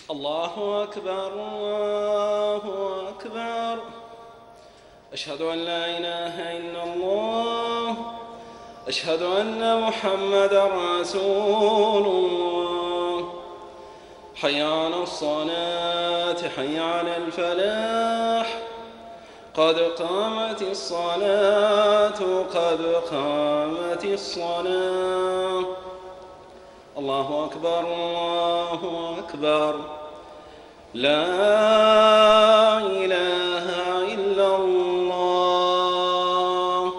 الله أكبر الله أكبر. أشهد أن لا إله إلا الله. أشهد أن محمدًا رسول الله. حي على الصلاة حي على الفلاح. قد قامت الصلاة قد قامت الصلاة. الله أكبر الله أكبر. لا إله إلا الله.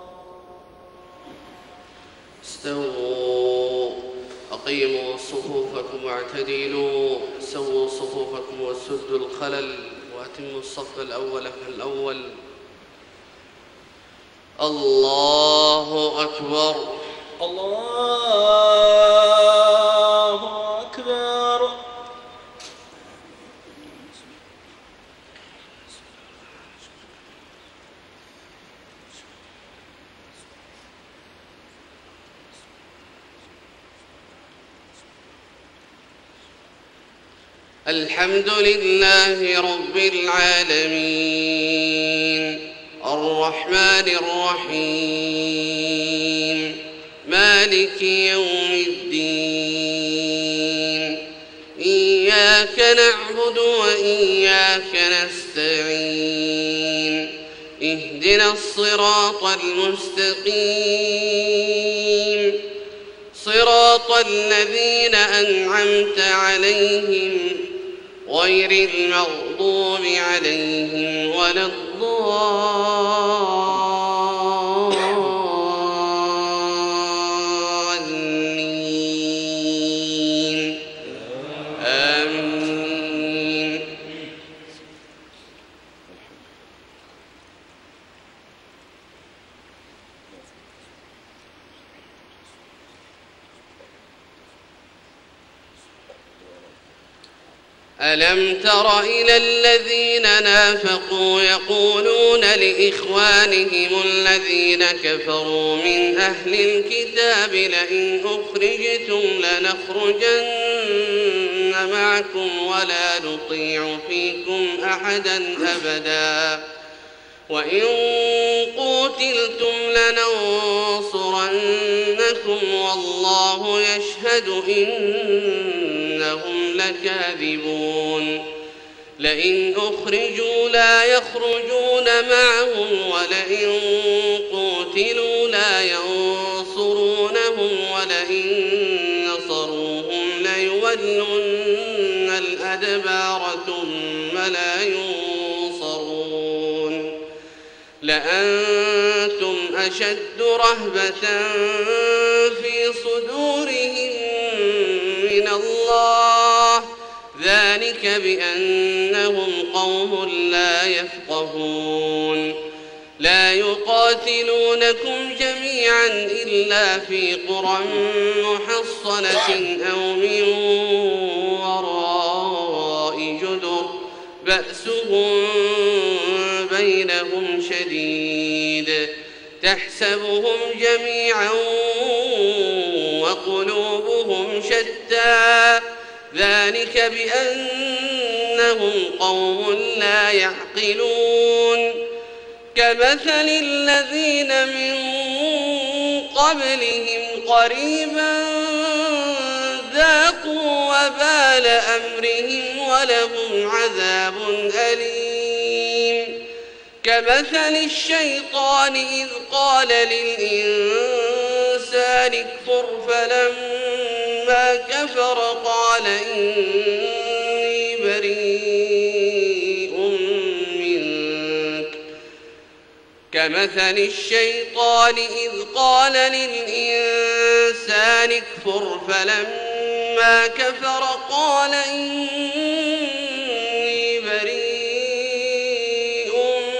استووا أقيموا صفوفكم واعتدلوا. سووا صفوفكم وسدوا الخلل وأتموا الصف الأول فالأول. الله أكبر الله أكبر. الحمد لله رب العالمين الرحمن الرحيم مالك يوم الدين. إياك نعبد وإياك نستعين. اهدنا الصراط المستقيم صراط الذين أنعمت عليهم غير المغضوب عليهم ولا الضالين. آمين. ألم تر إلى الذين نافقوا يقولون لإخوانهم الذين كفروا من أهل الكتاب لئن أخرجتم لنخرجن معكم ولا نطيع فيكم أحدا أبدا وإن قوتلتم لننصرنكم والله يشهد إنهم لكاذبون. لئن أخرجوا لا يخرجون معهم ولئن قوتلوا لا ينصرونهم ولئن نصروهم ليولن الأدبار ثم لا ينصرون. لأنتم أشد رهبة في صدورهم من الله ذلك بأنهم قوم لا يفقهون. لا يقاتلونكم جميعا إلا في قرى محصنة أو من وراء جدر بأسهم بينهم شديد تحسبهم جميعا وقلوبهم شتى ذلك بأنهم قوم لا يعقلون. كمثل الذين من قبلهم قريبا ذاقوا وبال أمرهم ولهم عذاب أليم. كمثل الشيطان إذ قال للإنسان اكفر فلما كفر قال إني بريء منك. كمثل الشيطان إذ قال للإنسان اكفر فلما كفر قال إني بريء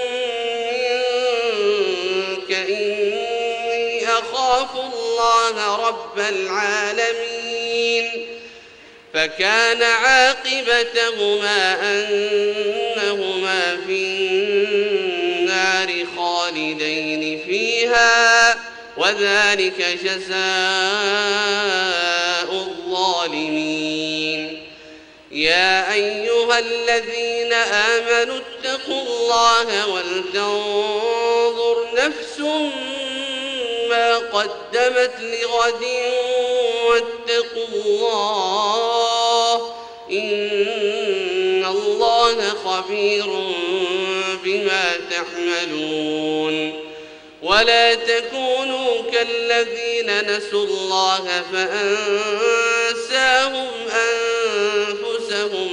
منك إني أخاف الله رب العالمين. فكان عاقبتهما أنهما في النار خالدين فيها وذلك جزاء الظالمين. يا أيها الذين آمنوا اتقوا الله ولتنظر نفس ما قدمت لغد واتقوا الله إن الله خبير بما تعملون ولا تكونوا كالذين نسوا الله فأنساهم أنفسهم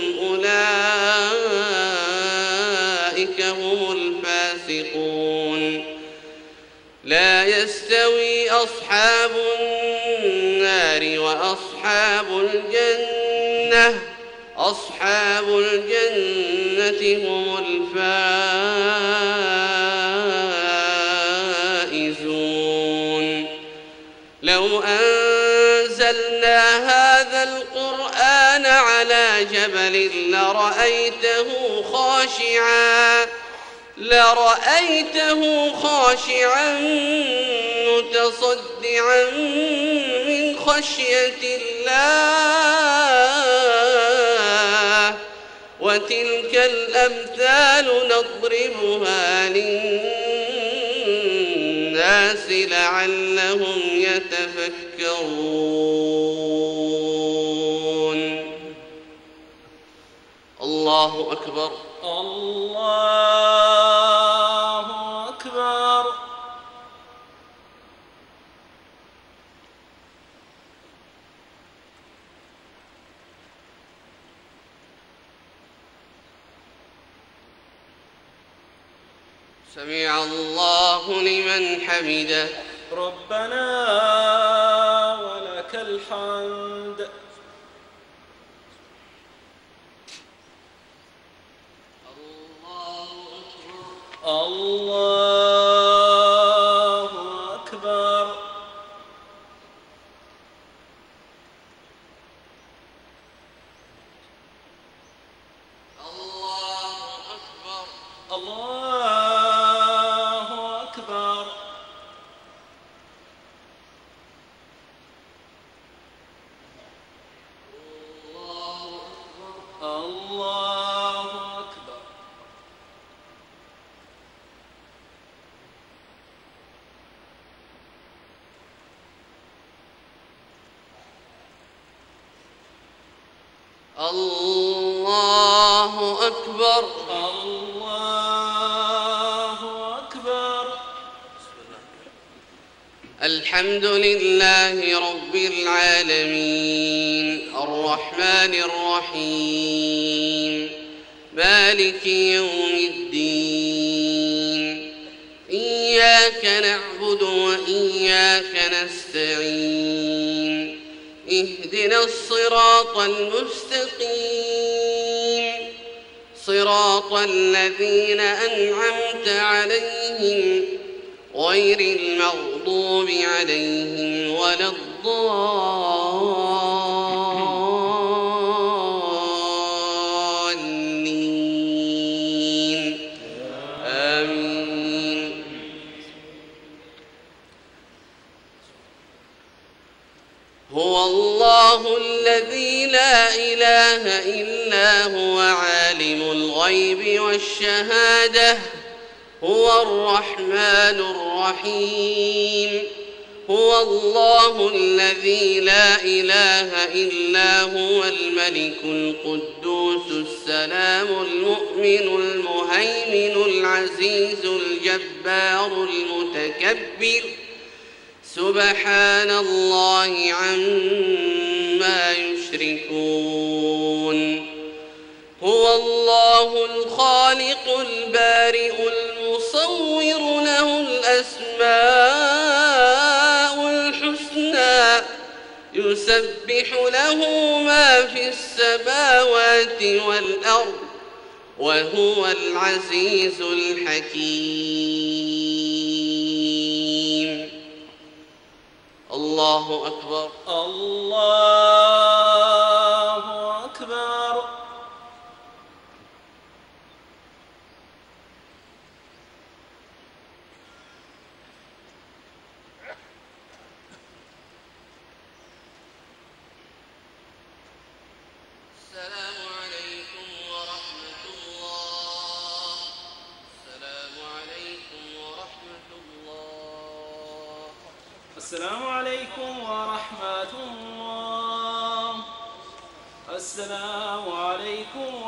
أولئك هم الفاسقون لا يستوي أصحاب النار وأصحاب الجنة أصحاب الجنة هم الفائزون لو أنزلنا هذا القرآن على جبل لرأيته خاشعا متصدعا من خشية الله وتلك الأمثال نضربها للناس لعلهم يتفكرون. الله أكبر. الله أكبر. سمع الله لمن حمده. ربنا ولك الحمد. الله أكبر. الله أكبر. الله أكبر. الله أكبر. الله أكبر. الله أكبر. الحمد لله رب العالمين الرحمن الرحيم مالك يوم الدين إياك نعبد وإياك نستعين اهدنا الصراط المستقيم صراط الذين أنعمت عليهم غير المغضوب عليهم ولا الضالين آمين. هو الله الذي لا إله إلا هو عالم الغيب والشهادة هو الرحمن الرحيم هو الله الذي لا إله إلا هو الملك القدوس السلام المؤمن المهيمن العزيز الجبار المتكبر سبحان الله عما يشركون. هو الله الخالق البارئ المصور له الأسماء الحسنى يسبح له ما في السماوات والأرض وهو العزيز الحكيم. الله أكبر. الله أكبر. السلام السلام عليكم ورحمة الله. السلام عليكم